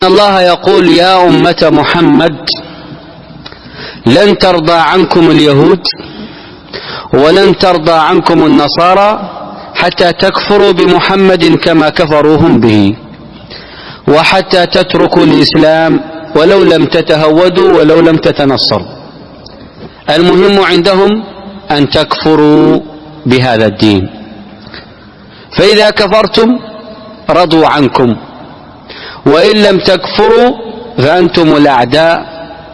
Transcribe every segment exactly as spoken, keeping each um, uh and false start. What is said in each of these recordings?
الله يقول يا أمة محمد لن ترضى عنكم اليهود ولن ترضى عنكم النصارى حتى تكفروا بمحمد كما كفروهم به، وحتى تتركوا الإسلام ولو لم تتهودوا ولو لم تتنصروا. المهم عندهم أن تكفروا بهذا الدين، فإذا كفرتم رضوا عنكم، وإن لم تكفروا فأنتم الأعداء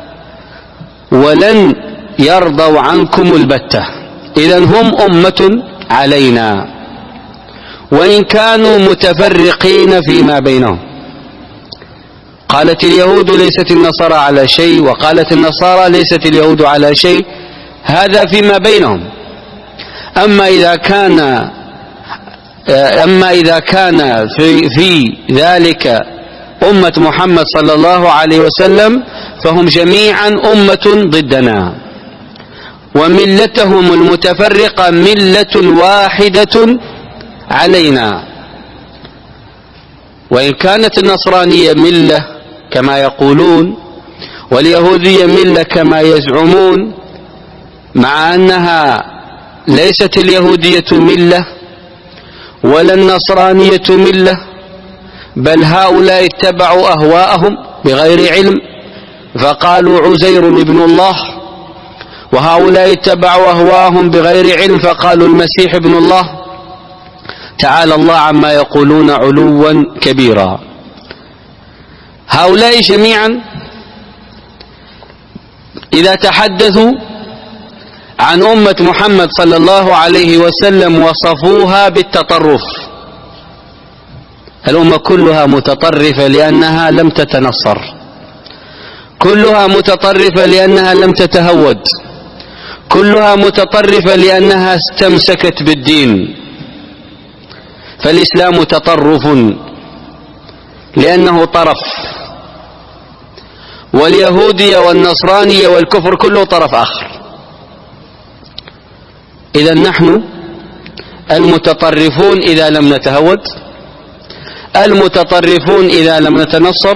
ولن يرضوا عنكم البتة. إذن هم أمة علينا وإن كانوا متفرقين فيما بينهم. قالت اليهود ليست النصارى على شيء، وقالت النصارى ليست اليهود على شيء، هذا فيما بينهم. أما إذا كان أما إذا كان في, في ذلك أمة محمد صلى الله عليه وسلم فهم جميعا أمة ضدنا، وملتهم المتفرقة ملة واحدة علينا. وإن كانت النصرانية ملة كما يقولون واليهودية ملة كما يزعمون، مع أنها ليست اليهودية ملة ولا النصرانية ملة، بل هؤلاء اتبعوا أهواءهم بغير علم فقالوا عزير ابن الله، وهؤلاء اتبعوا أهواءهم بغير علم فقالوا المسيح ابن الله. تعالى الله عما يقولون علوا كبيرا. هؤلاء جميعا إذا تحدثوا عن أمة محمد صلى الله عليه وسلم وصفوها بالتطرف. الأمة كلها متطرفة لأنها لم تتنصر، كلها متطرفة لأنها لم تتهود، كلها متطرفة لأنها استمسكت بالدين. فالإسلام تطرف لأنه طرف، واليهودية والنصرانية والكفر كله طرف آخر. إذا نحن المتطرفون إذا لم نتهود، المتطرفون إذا لم نتنصر،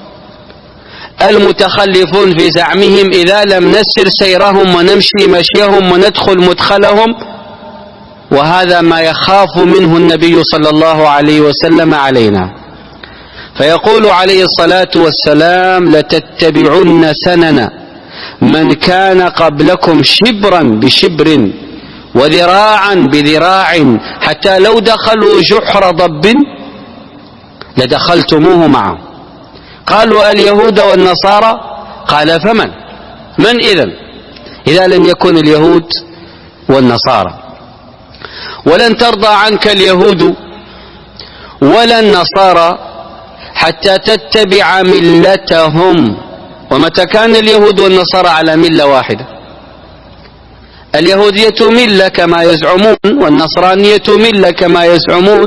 المتخلفون في زعمهم إذا لم نسر سيرهم ونمشي مشيهم وندخل مدخلهم. وهذا ما يخاف منه النبي صلى الله عليه وسلم علينا، فيقول عليه الصلاة والسلام لتتبعن سنن من كان قبلكم شبرا بشبر وذراعا بذراع حتى لو دخلوا جحر ضب لدخلتموه معه. قالوا اليهود والنصارى، قال فمن من إذن إذا لم يكن اليهود والنصارى؟ ولن ترضى عنك اليهود ولا النصارى حتى تتبع ملتهم. ومتى كان اليهود والنصارى على ملة واحدة؟ اليهودية ملة كما يزعمون والنصرانية ملة كما يزعمون،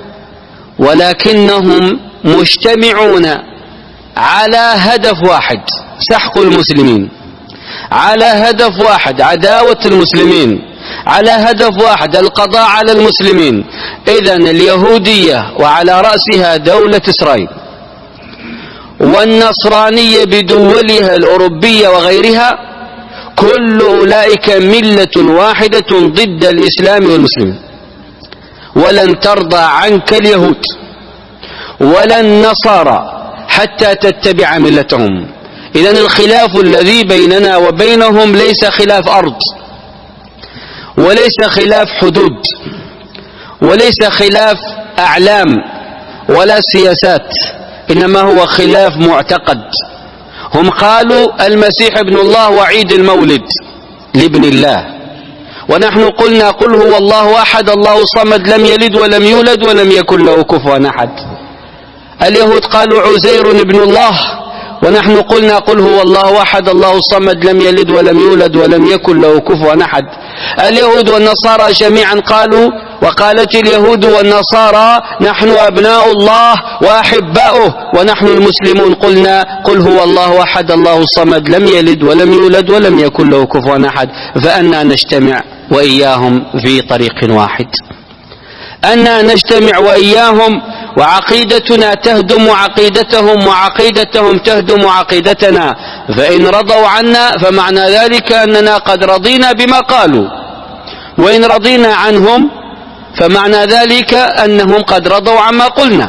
ولكنهم مجتمعون على هدف واحد سحق المسلمين، على هدف واحد عداوة المسلمين، على هدف واحد القضاء على المسلمين. إذن اليهودية وعلى رأسها دولة إسرائيل، والنصرانية بدولها الأوروبية وغيرها، كل أولئك ملة واحدة ضد الإسلام والمسلمين. ولن ترضى عنك اليهود ولا النصارى حتى تتبع ملتهم. إذن الخلاف الذي بيننا وبينهم ليس خلاف أرض، وليس خلاف حدود، وليس خلاف أعلام ولا سياسات، إنما هو خلاف معتقد. هم قالوا المسيح ابن الله وعيد المولد لابن الله، ونحن قلنا قل هو الله أحد الله الصمد لم يلد ولم يولد ولم يكن له كفوا أحد. اليهود قالوا عزير ابن الله، ونحن قلنا قل هو الله أحد الله الصمد لم يلد ولم يولد ولم يكن له كفوا أحد. اليهود والنصارى جميعا قالوا، وقالت اليهود والنصارى نحن أبناء الله وأحباؤه، ونحن المسلمون قلنا قل هو الله أحد الله الصمد لم يلد ولم يولد ولم يكن له كفوا أحد. فأنا نجتمع وإياهم في طريق واحد؟ أنا نجتمع وإياهم وعقيدتنا تهدم عقيدتهم وعقيدتهم تهدم عقيدتنا، فإن رضوا عنا فمعنى ذلك أننا قد رضينا بما قالوا، وإن رضينا عنهم فمعنى ذلك أنهم قد رضوا عما قلنا.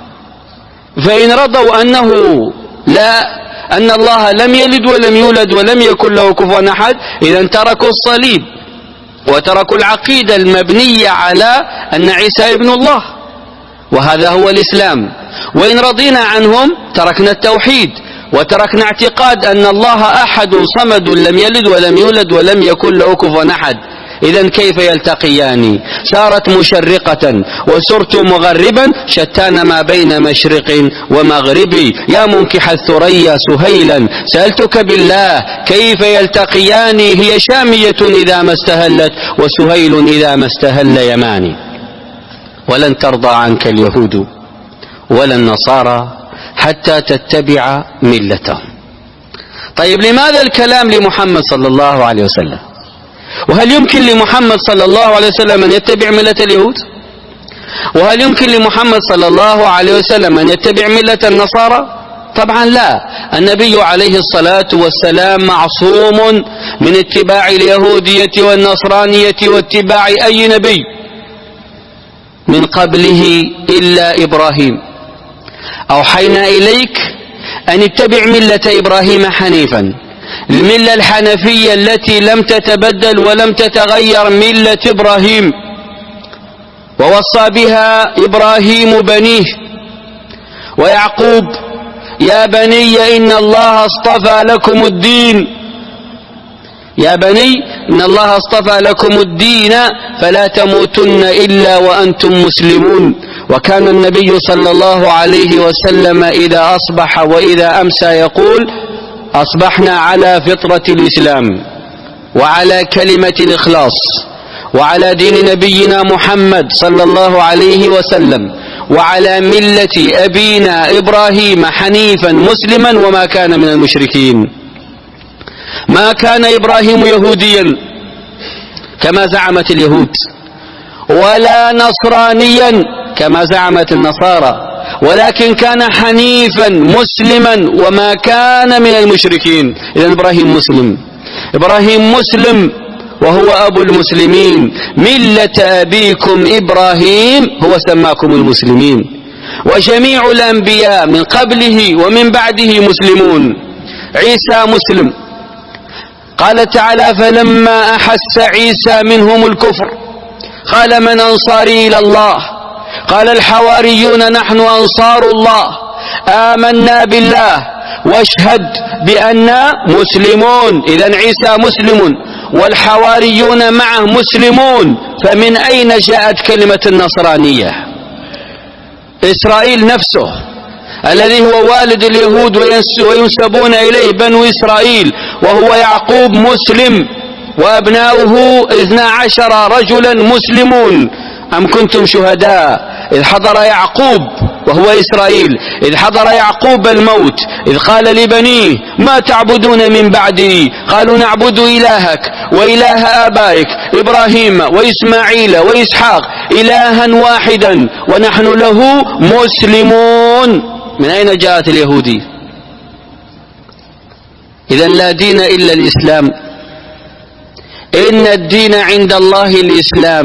فإن رضوا أنه لا أن الله لم يلد ولم يولد ولم يكن له كفوا أحد، إذا تركوا الصليب وتركوا العقيدة المبنية على أن عيسى ابن الله، وهذا هو الإسلام. وإن رضينا عنهم تركنا التوحيد وتركنا اعتقاد أن الله أحد صمد لم يلد ولم يولد ولم يكن له كفوا أحد. إذن كيف يلتقيان؟ سارت مشرقة وسرت مغربا، شتان ما بين مشرق ومغرب. يا منكح الثريا سهيلا سألتك بالله كيف يلتقيان؟ هي شامية إذا ما استهلت وسهيل إذا ما استهل يماني. ولن ترضى عنك اليهود ولا النصارى حتى تتبع ملتهم. طيب لماذا الكلام لمحمد صلى الله عليه وسلم؟ وهل يمكن لمحمد صلى الله عليه وسلم أن يتبع ملة اليهود؟ وهل يمكن لمحمد صلى الله عليه وسلم أن يتبع ملة النصارى؟ طبعا لا. النبي عليه الصلاة والسلام معصوم من اتباع اليهودية والنصرانية واتباع أي نبي من قبله إلا إبراهيم. أوحينا إليك أن اتبع ملة إبراهيم حنيفا، الملة الحنفية التي لم تتبدل ولم تتغير ملة إبراهيم، ووصى بها إبراهيم بنيه ويعقوب: يا بني إن الله اصطفى لكم الدين يا بني إن الله اصطفى لكم الدين فلا تموتن إلا وأنتم مسلمون. وكان النبي صلى الله عليه وسلم إذا أصبح وإذا أمسى يقول: أصبحنا على فطرة الإسلام وعلى كلمة الإخلاص وعلى دين نبينا محمد صلى الله عليه وسلم وعلى ملة أبينا إبراهيم حنيفا مسلما وما كان من المشركين. ما كان إبراهيم يهوديا كما زعمت اليهود ولا نصرانيا كما زعمت النصارى، ولكن كان حنيفا مسلما وما كان من المشركين. إذن إبراهيم مسلم إبراهيم مسلم وهو أبو المسلمين. ملة أبيكم إبراهيم هو سماكم المسلمين، وجميع الأنبياء من قبله ومن بعده مسلمون. عيسى مسلم. قال تعالى: فلما أحس عيسى منهم الكفر قال: من أنصاري إلى الله؟ قال الحواريون: نحن أنصار الله، آمنا بالله واشهد بأننا مسلمون. إذن عيسى مسلم والحواريون معه مسلمون. فمن أين جاءت كلمة النصرانية؟ إسرائيل نفسه الذي هو والد اليهود وينسبون إليه بنو إسرائيل، وهو يعقوب مسلم وأبناؤه اثنا عشر رجلا مسلمون. أم كنتم شهداء إذ حضر يعقوب وهو إسرائيل إذ حضر يعقوب الموت إذ قال لبنيه: ما تعبدون من بعدي؟ قالوا: نعبد إلهك وإله آبائك إبراهيم وإسماعيل وإسحاق إلها واحدا ونحن له مسلمون. من أين جاءت اليهودية؟ إذن لا دين إلا الإسلام. إن الدين عند الله الإسلام.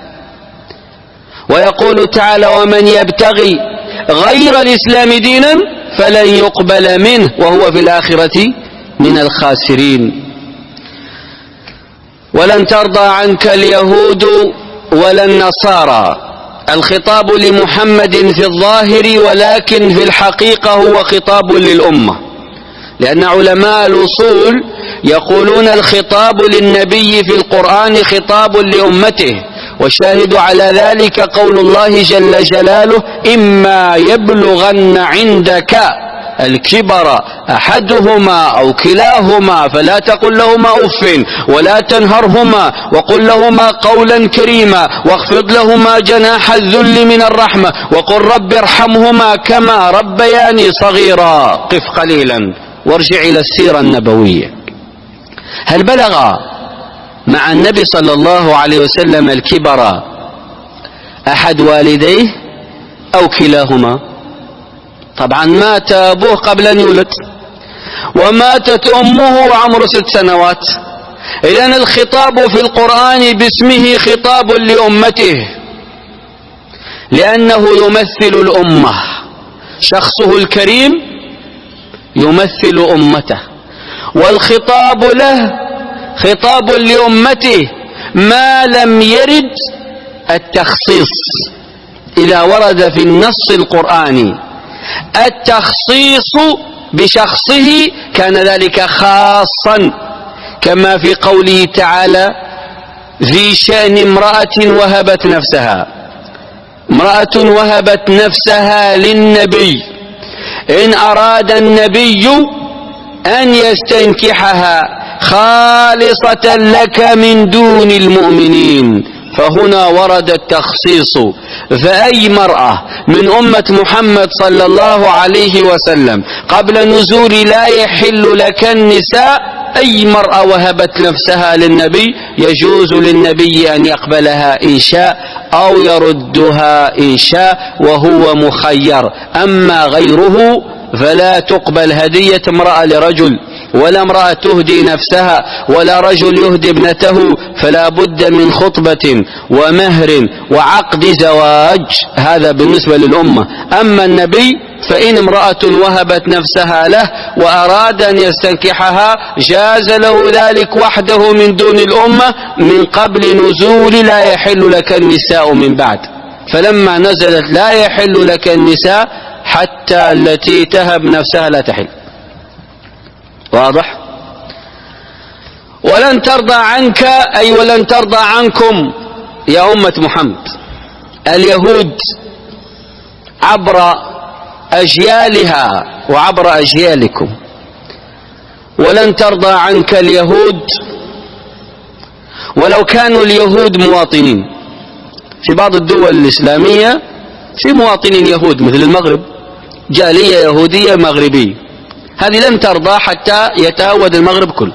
ويقول تعالى: ومن يبتغي غير الإسلام دينا فلن يقبل منه وهو في الآخرة من الخاسرين. ولن ترضى عنك اليهود ولا النصارى. الخطاب لمحمد في الظاهر، ولكن في الحقيقة هو خطاب للأمة، لأن علماء الأصول يقولون الخطاب للنبي في القرآن خطاب لأمته، والشاهد على ذلك قول الله جل جلاله: إما يبلغن عندك الكبر أحدهما أو كلاهما فلا تقل لهما أف ولا تنهرهما وقل لهما قولا كريما واخفض لهما جناح الذل من الرحمة وقل رب ارحمهما كما ربياني صغيرا. قف قليلا وارجع إلى السيرة النبوية. هل بلغ مع النبي صلى الله عليه وسلم الكبر أحد والديه أو كلاهما؟ طبعا مات أبوه قبل أن يولد وماتت أمه وعمره ست سنوات. إذن الخطاب في القرآن باسمه خطاب لأمته لأنه يمثل الأمة، شخصه الكريم يمثل أمته، والخطاب له خطاب لأمته ما لم يرد التخصيص. إذا ورد في النص القرآني التخصيص بشخصه كان ذلك خاصا، كما في قوله تعالى في شأن امرأة وهبت نفسها، امرأة وهبت نفسها للنبي إن أراد النبي أن يستنكحها خالصة لك من دون المؤمنين. فهنا ورد التخصيص، فأي مرأة من أمة محمد صلى الله عليه وسلم قبل نزول لا يحل لك النساء، أي مرأة وهبت نفسها للنبي يجوز للنبي أن يقبلها إن شاء أو يردها إن شاء وهو مخير. أما غيره فلا تقبل هدية امرأة لرجل، ولا امرأة تهدي نفسها، ولا رجل يهدي ابنته، فلا بد من خطبة ومهر وعقد زواج. هذا بالنسبة للأمة. أما النبي فإن امرأة وهبت نفسها له وأراد أن يستنكحها جاز له ذلك وحده من دون الأمة من قبل نزول لا يحل لك النساء من بعد. فلما نزلت لا يحل لك النساء حتى التي تهب نفسها لا تحل. واضح؟ ولن ترضى عنك أي ولن ترضى عنكم يا أمة محمد اليهود عبر أجيالها وعبر أجيالكم. ولن ترضى عنك اليهود ولو كانوا اليهود مواطنين. في بعض الدول الإسلامية في مواطنين يهود مثل المغرب، جالية يهودية مغربية، هذه لن ترضى حتى يتهود المغرب كله.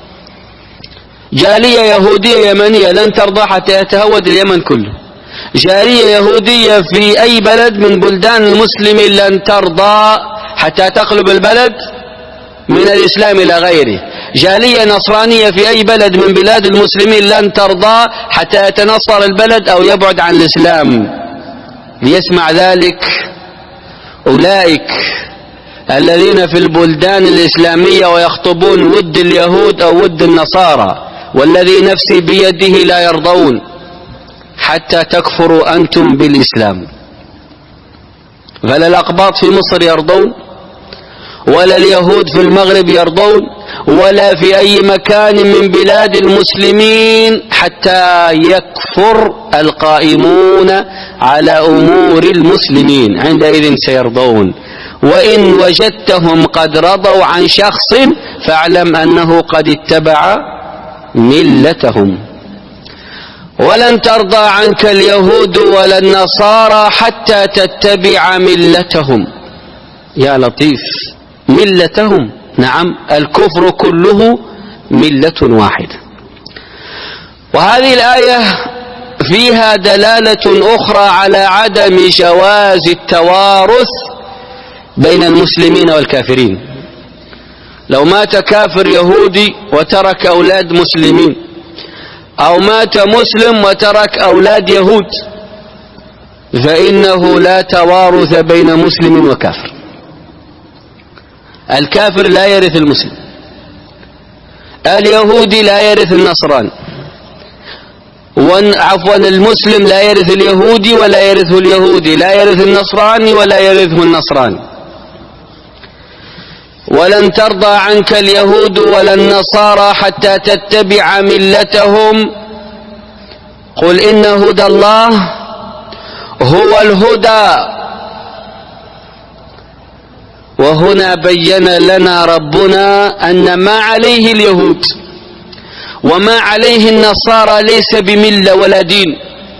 جالية يهودية يمنية لن ترضى حتى يتهود اليمن كله. جالية يهودية في أي بلد من بلدان المسلمين لن ترضى حتى تقلب البلد من الإسلام إلى غيره. جالية نصرانية في أي بلد من بلاد المسلمين لن ترضى حتى يتنصر البلد أو يبعد عن الإسلام. ليسمع ذلك أولئك الذين في البلدان الإسلامية ويخطبون ود اليهود أو ود النصارى، والذي نفسي بيده لا يرضون حتى تكفروا أنتم بالإسلام. فلا الأقباط في مصر يرضون، ولا اليهود في المغرب يرضون، ولا في أي مكان من بلاد المسلمين حتى يكفر القائمون على أمور المسلمين، عندئذ سيرضون. وإن وجدتهم قد رضوا عن شخص فاعلم أنه قد اتبع ملتهم. ولن ترضى عنك اليهود ولا النصارى حتى تتبع ملتهم. يا لطيف، ملتهم، نعم، الكفر كله ملة واحدة. وهذه الآية فيها دلالة أخرى على عدم جواز التوارث بين المسلمين والكافرين. لو مات كافر يهودي وترك أولاد مسلمين، أو مات مسلم وترك أولاد يهود، فإنه لا توارث بين مسلم وكافر. الكافر لا يرث المسلم، اليهودي لا يرث النصراني، عفوا المسلم لا يرث اليهودي ولا يرثه اليهودي، لا يرث النصراني ولا يرثه النصراني. ولن ترضى عنك اليهود ولا النصارى حتى تتبع ملتهم. قل إن هدى الله هو الهدى. وهنا بين لنا ربنا أن ما عليه اليهود وما عليه النصارى ليس بملة ولا دين.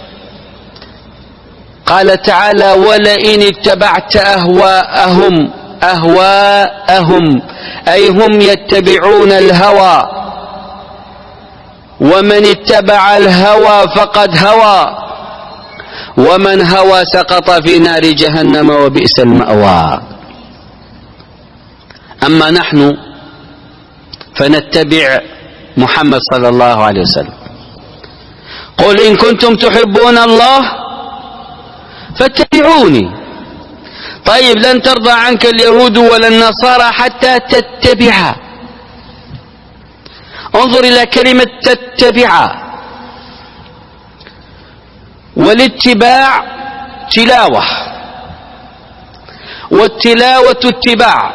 قال تعالى: ولئن اتبعت أهواءهم أهواءهم أي هم يتبعون الهوى، ومن اتبع الهوى فقد هوى. ومن هوى سقط في نار جهنم وبئس المأوى. أما نحن فنتبع محمد صلى الله عليه وسلم. قل إن كنتم تحبون الله فاتبعوني. طيب لن ترضى عنك اليهود ولا النصارى حتى تتبع. انظر إلى كلمة تتبع. والاتباع تلاوة، والتلاوة اتباع،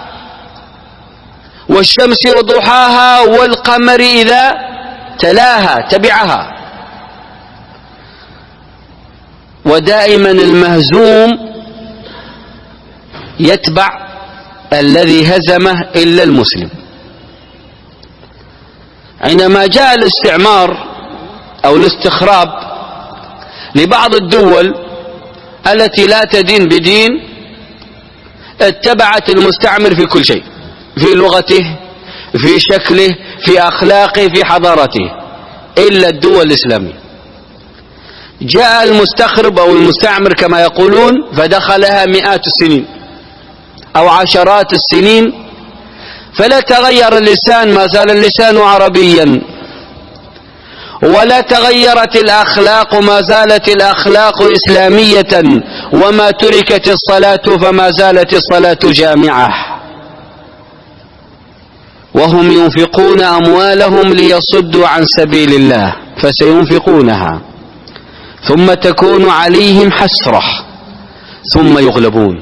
والشمس وضحاها والقمر إذا تلاها تبعها. ودائما المهزوم يتبع الذي هزمه إلا المسلم. عندما جاء الاستعمار أو الاستخراب لبعض الدول التي لا تدين بدين، اتبعت المستعمر في كل شيء، في لغته، في شكله، في أخلاقه، في حضارته، إلا الدول الإسلامية. جاء المستخرب أو المستعمر كما يقولون فدخلها مئات السنين أو عشرات السنين، فلا تغير اللسان، ما زال اللسان عربيا، ولا تغيرت الأخلاق، ما زالت الأخلاق إسلامية، وما تركت الصلاة فما زالت الصلاة جامعة. وهم ينفقون أموالهم ليصدوا عن سبيل الله فسينفقونها ثم تكون عليهم حسرة ثم يغلبون.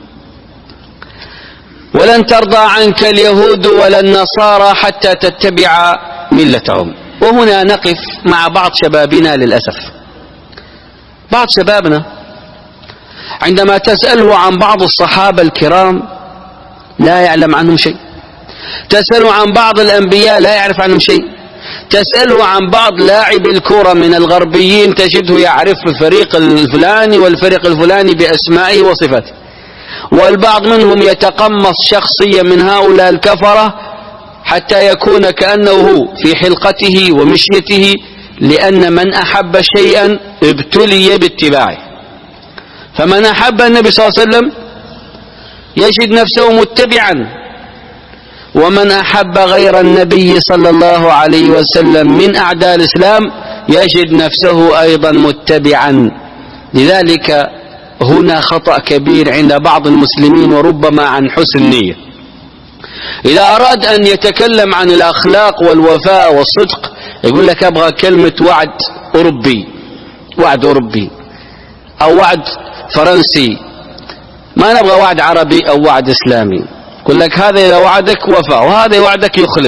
ولن ترضى عنك اليهود ولا النصارى حتى تتبع ملتهم. وهنا نقف مع بعض شبابنا للأسف. بعض شبابنا عندما تسأله عن بعض الصحابة الكرام لا يعلم عنهم شيء، تسأله عن بعض الأنبياء لا يعرف عنهم شيء، تسأله عن بعض لاعب الكرة من الغربيين تجده يعرف الفريق الفلاني والفريق الفلاني بأسمائه وصفاته، والبعض منهم يتقمص شخصية من هؤلاء الكفرة حتى يكون كأنه في حلقته ومشيته، لأن من أحب شيئا ابتلي باتباعه. فمن أحب النبي صلى الله عليه وسلم يجد نفسه متبعا، ومن أحب غير النبي صلى الله عليه وسلم من أعداء الإسلام يجد نفسه أيضا متبعا. لذلك هنا خطأ كبير عند بعض المسلمين وربما عن حسن نية. إذا أراد أن يتكلم عن الأخلاق والوفاء والصدق يقول لك أبغى كلمة وعد أوروبي، وعد أوروبي أو وعد فرنسي، ما نبغى وعد عربي أو وعد إسلامي. يقول لك هذا إذا وعدك وفاء وهذا وعدك يخلف.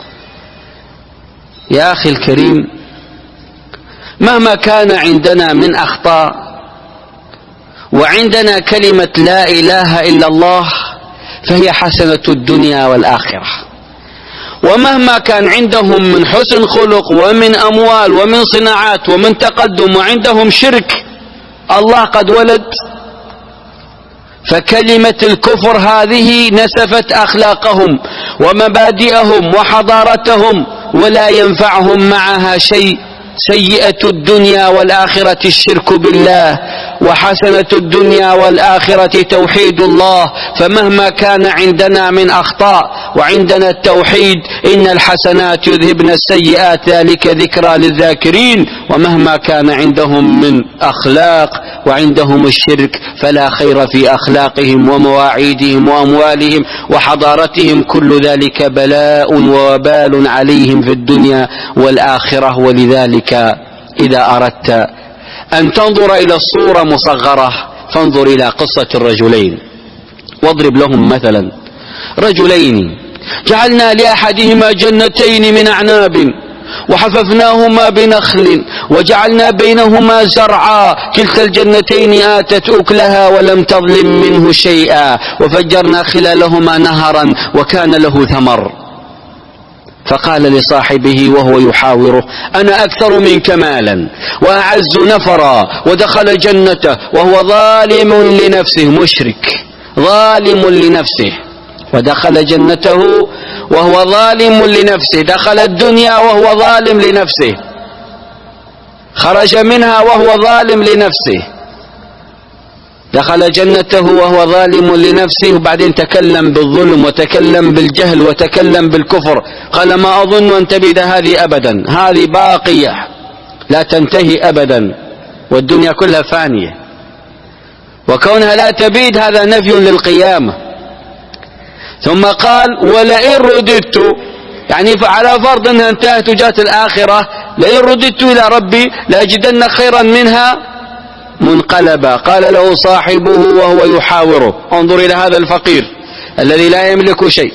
يا أخي الكريم، مهما كان عندنا من أخطاء وعندنا كلمة لا إله إلا الله فهي حسنة الدنيا والآخرة، ومهما كان عندهم من حسن خلق ومن أموال ومن صناعات ومن تقدم وعندهم شرك الله قد ولد، فكلمة الكفر هذه نسفت أخلاقهم ومبادئهم وحضارتهم ولا ينفعهم معها شيء. سيئة الدنيا والآخرة الشرك بالله، وحسنة الدنيا والآخرة توحيد الله. فمهما كان عندنا من أخطاء وعندنا التوحيد إن الحسنات يذهبن السيئات ذلك ذكرى للذاكرين، ومهما كان عندهم من أخلاق وعندهم الشرك فلا خير في أخلاقهم ومواعيدهم وأموالهم وحضارتهم، كل ذلك بلاء ووبال عليهم في الدنيا والآخرة. ولذلك إذا أردت أن تنظر إلى الصورة مصغرة فانظر إلى قصة الرجلين واضرب لهم مثلا. رجلين جعلنا لأحدهما جنتين من أعناب وحففناهما بنخل وجعلنا بينهما زرعا كلتا الجنتين آتت أكلها ولم تظلم منه شيئا وفجرنا خلالهما نهرا وكان له ثمر. فقال لصاحبه وهو يحاوره أنا أكثر منك مالا وأعز نفرا، ودخل جنته وهو ظالم لنفسه، مشرك ظالم لنفسه، ودخل جنته وهو ظالم لنفسه، دخل الدنيا وهو ظالم لنفسه. خرج منها وهو ظالم لنفسه، دخل جنته وهو ظالم لنفسه، وبعدين تكلم بالظلم وتكلم بالجهل وتكلم بالكفر. قال ما أظن أن تبيد هذه أبدا، هذه باقية لا تنتهي أبدا، والدنيا كلها فانية، وكونها لا تبيد هذا نفي للقيامة. ثم قال ولئن رددت، يعني على فرض أنها انتهت وجاءت الآخرة، لئن رددت إلى ربي لأجدن خيرا منها منقلبا. قال له صاحبه وهو يحاوره، انظر إلى هذا الفقير الذي لا يملك شيء،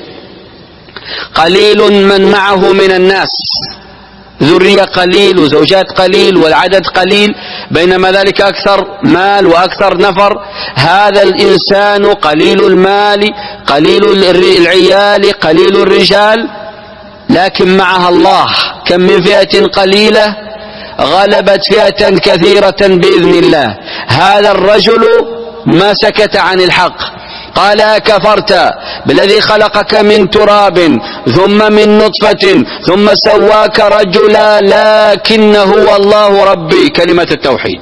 قليل من معه من الناس، ذرية قليل وزوجات قليل والعدد قليل، بينما ذلك أكثر مال وأكثر نفر. هذا الإنسان قليل المال قليل العيال قليل الرجال، لكن معها الله. كم من فئة قليلة غلبت فئة كثيرة بإذن الله. هذا الرجل ما سكت عن الحق، قال أكفرت بالذي خلقك من تراب ثم من نطفة ثم سواك رجلا لكن هو الله ربي، كلمة التوحيد،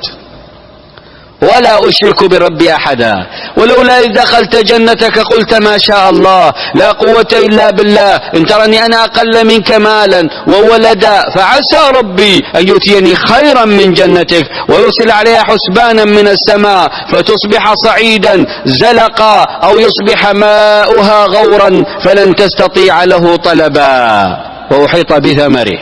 ولا أشرك بربي أحدا. ولولا إذ دخلت جنتك قلت ما شاء الله لا قوة إلا بالله، إن ترني أنا أقل منك مالا وولدا، فعسى ربي أن يؤتيني خيرا من جنتك ويرسل عليها حسبانا من السماء فتصبح صعيدا زلقا أو يصبح ماؤها غورا فلن تستطيع له طلبا، وأحيط بثمره.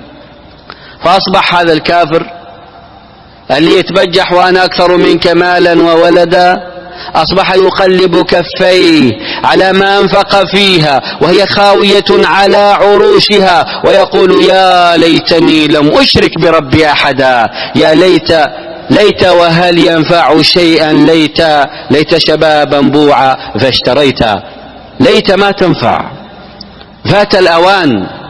فأصبح هذا الكافر اللي يتبجح وأنا أكثر منك مالا وولدا، أصبح يقلب كفيه على ما أنفق فيها وهي خاوية على عروشها، ويقول يا ليتني لم أشرك بربي أحدا، يا ليت ليت وهل ينفع شيئا، ليت ليت شبابا بوعا فاشتريت، ليت ما تنفع، فات الأوان.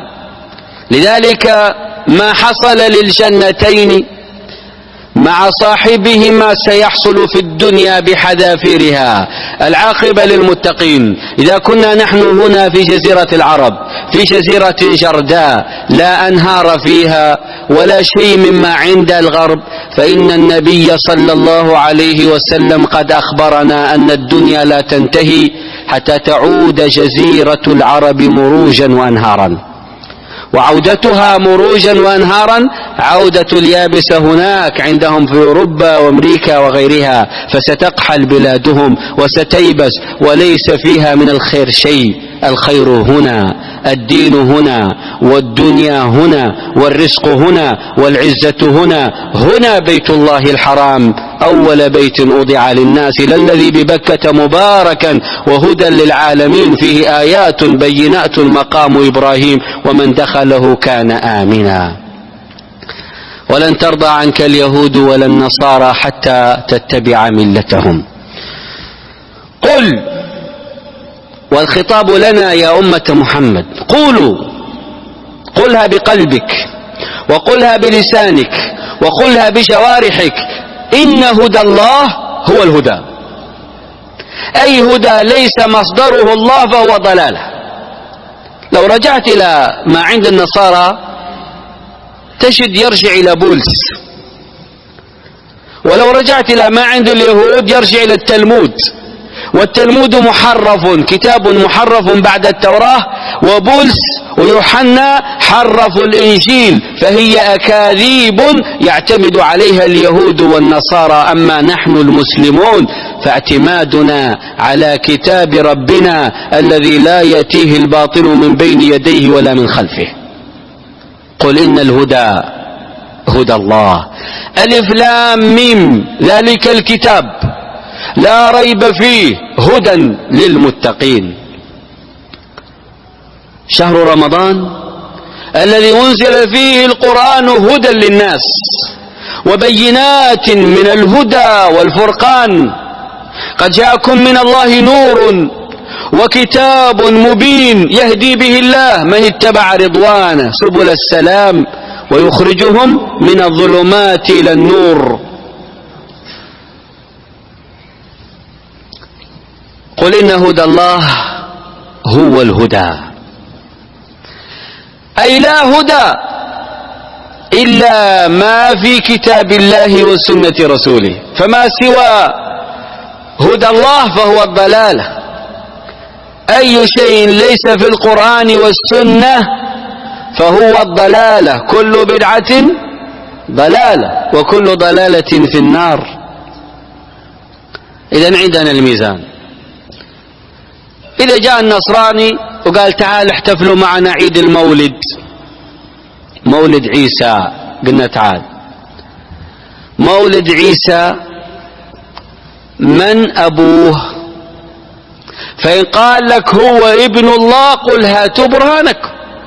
لذلك ما حصل للجنتين مع صاحبهما سيحصل في الدنيا بحذافيرها. العاقبة للمتقين. إذا كنا نحن هنا في جزيرة العرب، في جزيرة جرداء لا أنهار فيها ولا شيء مما عند الغرب، فإن النبي صلى الله عليه وسلم قد أخبرنا أن الدنيا لا تنتهي حتى تعود جزيرة العرب مروجا وأنهارا، وعودتها مروجا وأنهارا عودة اليابسة هناك عندهم في أوروبا وأمريكا وغيرها، فستقحل بلادهم وستيبس وليس فيها من الخير شيء. الخير هنا، الدين هنا، والدنيا هنا، والرزق هنا، والعزة هنا. هنا بيت الله الحرام أول بيت أوضع للناس، للذي ببكة مباركا وهدى للعالمين، فيه آيات بينات مقام إبراهيم ومن دخله كان آمنا. ولن ترضى عنك اليهود ولا النصارى حتى تتبع ملتهم. قل، والخطاب لنا يا أمة محمد، قولوا، قلها بقلبك وقلها بلسانك وقلها بجوارحك، إن هدى الله هو الهدى. أي هدى ليس مصدره الله فهو ضلاله. لو رجعت إلى ما عند النصارى تجد يرجع إلى بولس، ولو رجعت إلى ما عند اليهود يرجع إلى التلمود، والتلمود محرف، كتاب محرف بعد التوراة، وبولس ويوحنا حرفوا الإنجيل، فهي أكاذيب يعتمد عليها اليهود والنصارى. أما نحن المسلمون فاعتمادنا على كتاب ربنا الذي لا يأتيه الباطل من بين يديه ولا من خلفه. قل إن الهدى هدى الله، ألف لام ميم، ذلك الكتاب لا ريب فيه هدى للمتقين. شهر رمضان الذي أنزل فيه القرآن هدى للناس وبينات من الهدى والفرقان. قد جاءكم من الله نور وكتاب مبين يهدي به الله من اتبع رضوانه سبل السلام ويخرجهم من الظلمات إلى النور. قل إن هدى الله هو الهدى، أي لا هدى إلا ما في كتاب الله وسنة رسوله، فما سوى هدى الله فهو الضلالة. أي شيء ليس في القرآن والسنة فهو الضلالة. كل بدعة ضلالة وكل ضلالة في النار. إذن عندنا الميزان. إذا جاء النصراني وقال تعال احتفلوا معنا عيد المولد، مولد عيسى، قلنا تعال مولد عيسى من أبوه؟ فإن قال لك هو ابن الله قل هاتوا برهانكم،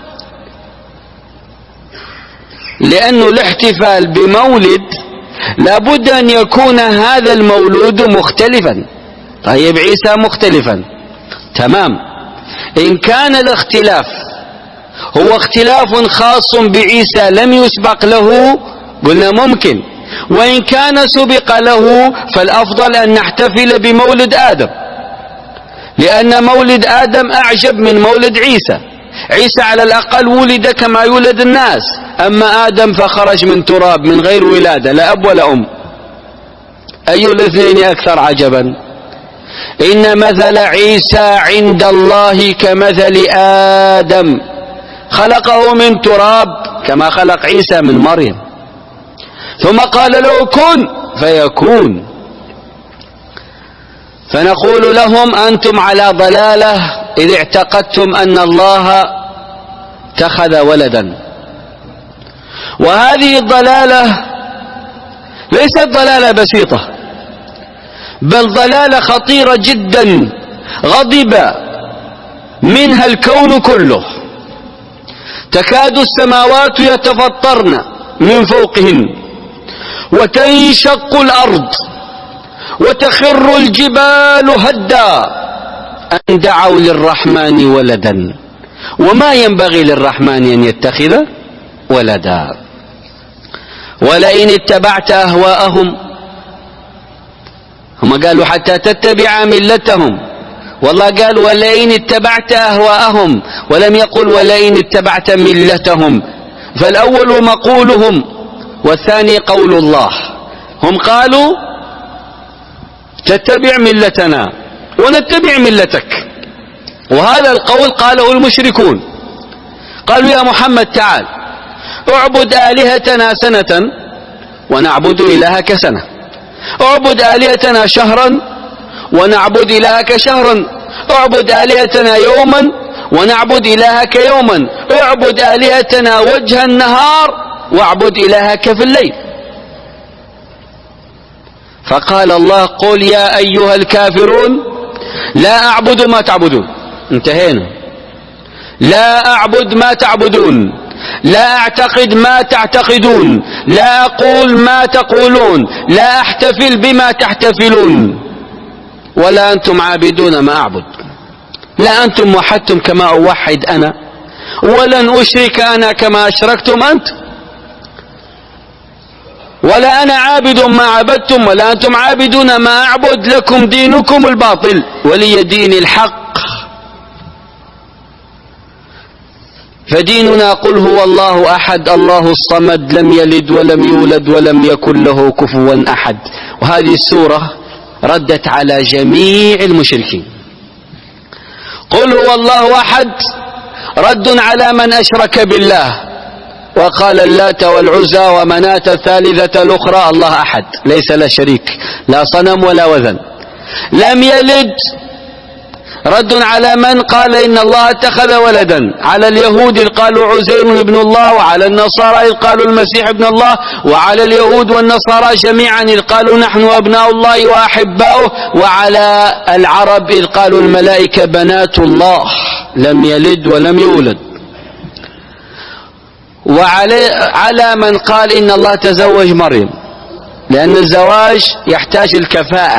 لأنه الاحتفال بمولد لابد أن يكون هذا المولود مختلفا. طيب عيسى مختلفا، تمام. إن كان الاختلاف هو اختلاف خاص بعيسى لم يسبق له قلنا ممكن، وإن كان سبق له فالأفضل أن نحتفل بمولد آدم، لأن مولد آدم أعجب من مولد عيسى. عيسى على الأقل ولد كما يولد الناس، أما آدم فخرج من تراب من غير ولادة، لا أب ولا أم. أي الاثنين أكثر عجبا؟ إن مثل عيسى عند الله كمثل آدم خلقه من تراب كما خلق عيسى من مريم، ثم قال له كن فيكون. فنقول لهم أنتم على ضلالة إذ اعتقدتم أن الله اتخذ ولدا. وهذه الضلالة ليست ضلالة بسيطة، بل ضلالة خطيرة جدا غضب منها الكون كله، تكاد السماوات يتفطرن من فوقهن وتنشق الأرض وتخر الجبال هدا أن دعوا للرحمن ولدا وما ينبغي للرحمن أن يتخذ ولدا. ولئن اتبعت أهواءهم، هم قالوا حتى تتبع ملتهم، والله قال ولئن اتبعت أهواءهم، ولم يقل ولئن اتبعت ملتهم. فالأول مقولهم والثاني قول الله. هم قالوا تتبع ملتنا ونتبع ملتك، وهذا القول قاله المشركون. قالوا يا محمد تعال اعبد آلهتنا سنة ونعبد إلهك سنة، اعبد آلهتنا شهرا ونعبد إلهك شهرا، اعبد آلهتنا يوما ونعبد إلهك يوما، اعبد آلهتنا وجه النهار واعبد إلهك في الليل. فقال الله قل يا أيها الكافرون لا أعبد ما تعبدون. انتهينا. لا أعبد ما تعبدون، لا أعتقد ما تعتقدون، لا أقول ما تقولون، لا أحتفل بما تحتفلون، ولا أنتم عابدون ما أعبد. لا أنتم وحدتم كما أوحد أنا، ولن أشرك أنا كما أشركتم أنت، ولا أنا عابد ما عبدتم ولا أنتم عابدون ما أعبد، لكم دينكم الباطل ولي دين الحق. فديننا قل هو الله أحد الله الصمد لم يلد ولم يولد ولم يكن له كفوا أحد. وهذه السورة ردت على جميع المشركين. قل هو الله أحد رد على من أشرك بالله وقال اللات والعزى ومناة الثالثة الأخرى الله أحد ليس له شريك، لا صنم ولا وثن. لم يلد رد على من قال إن الله اتخذ ولدا، على اليهود إذ قالوا عزير ابن الله، وعلى النصارى إذ قالوا المسيح ابن الله، وعلى اليهود والنصارى جميعا إذ قالوا نحن أبناء الله وأحباؤه، وعلى العرب إذ قالوا الملائكة بنات الله لم يلد ولم يولد. وعلى على من قال إن الله تزوج مريم، لأن الزواج يحتاج الكفاءة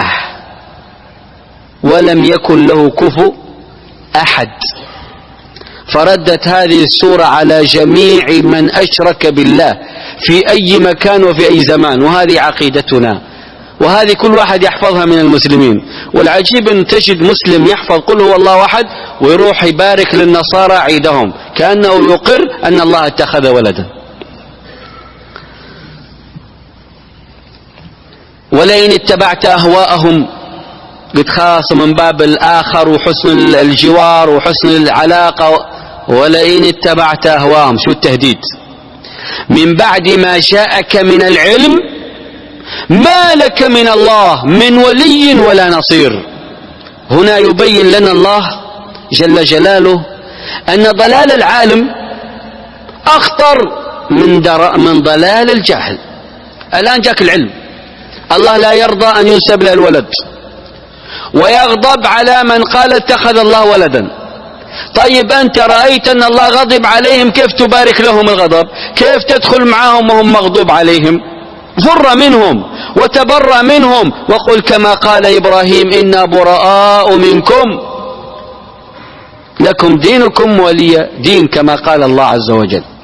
ولم يكن له كفو أحد. فردت هذه السورة على جميع من أشرك بالله في أي مكان وفي أي زمان. وهذه عقيدتنا، وهذه كل واحد يحفظها من المسلمين. والعجيب أن تجد مسلم يحفظ قل هو الله أحد ويروح يبارك للنصارى عيدهم كأنه يقر أن الله اتخذ ولدا. ولئن اتبعت أهواءهم، قد خاص من باب الآخر وحسن الجوار وحسن العلاقة. ولئن اتبعت أهواءهم، شو التهديد؟ من بعد ما جاءك من العلم ما لك من الله من ولي ولا نصير. هنا يبين لنا الله جل جلاله أن ضلال العالم أخطر من, من ضلال الجاهل. الآن جاك العلم، الله لا يرضى أن ينسب له الولد، ويغضب على من قال اتخذ الله ولدا. طيب أنت رأيت أن الله غضب عليهم، كيف تبارك لهم الغضب؟ كيف تدخل معهم وهم مغضوب عليهم؟ فر منهم وتبرأ منهم وقل كما قال إبراهيم إنا براء منكم لكم دينكم ولي دين، كما قال الله عز وجل.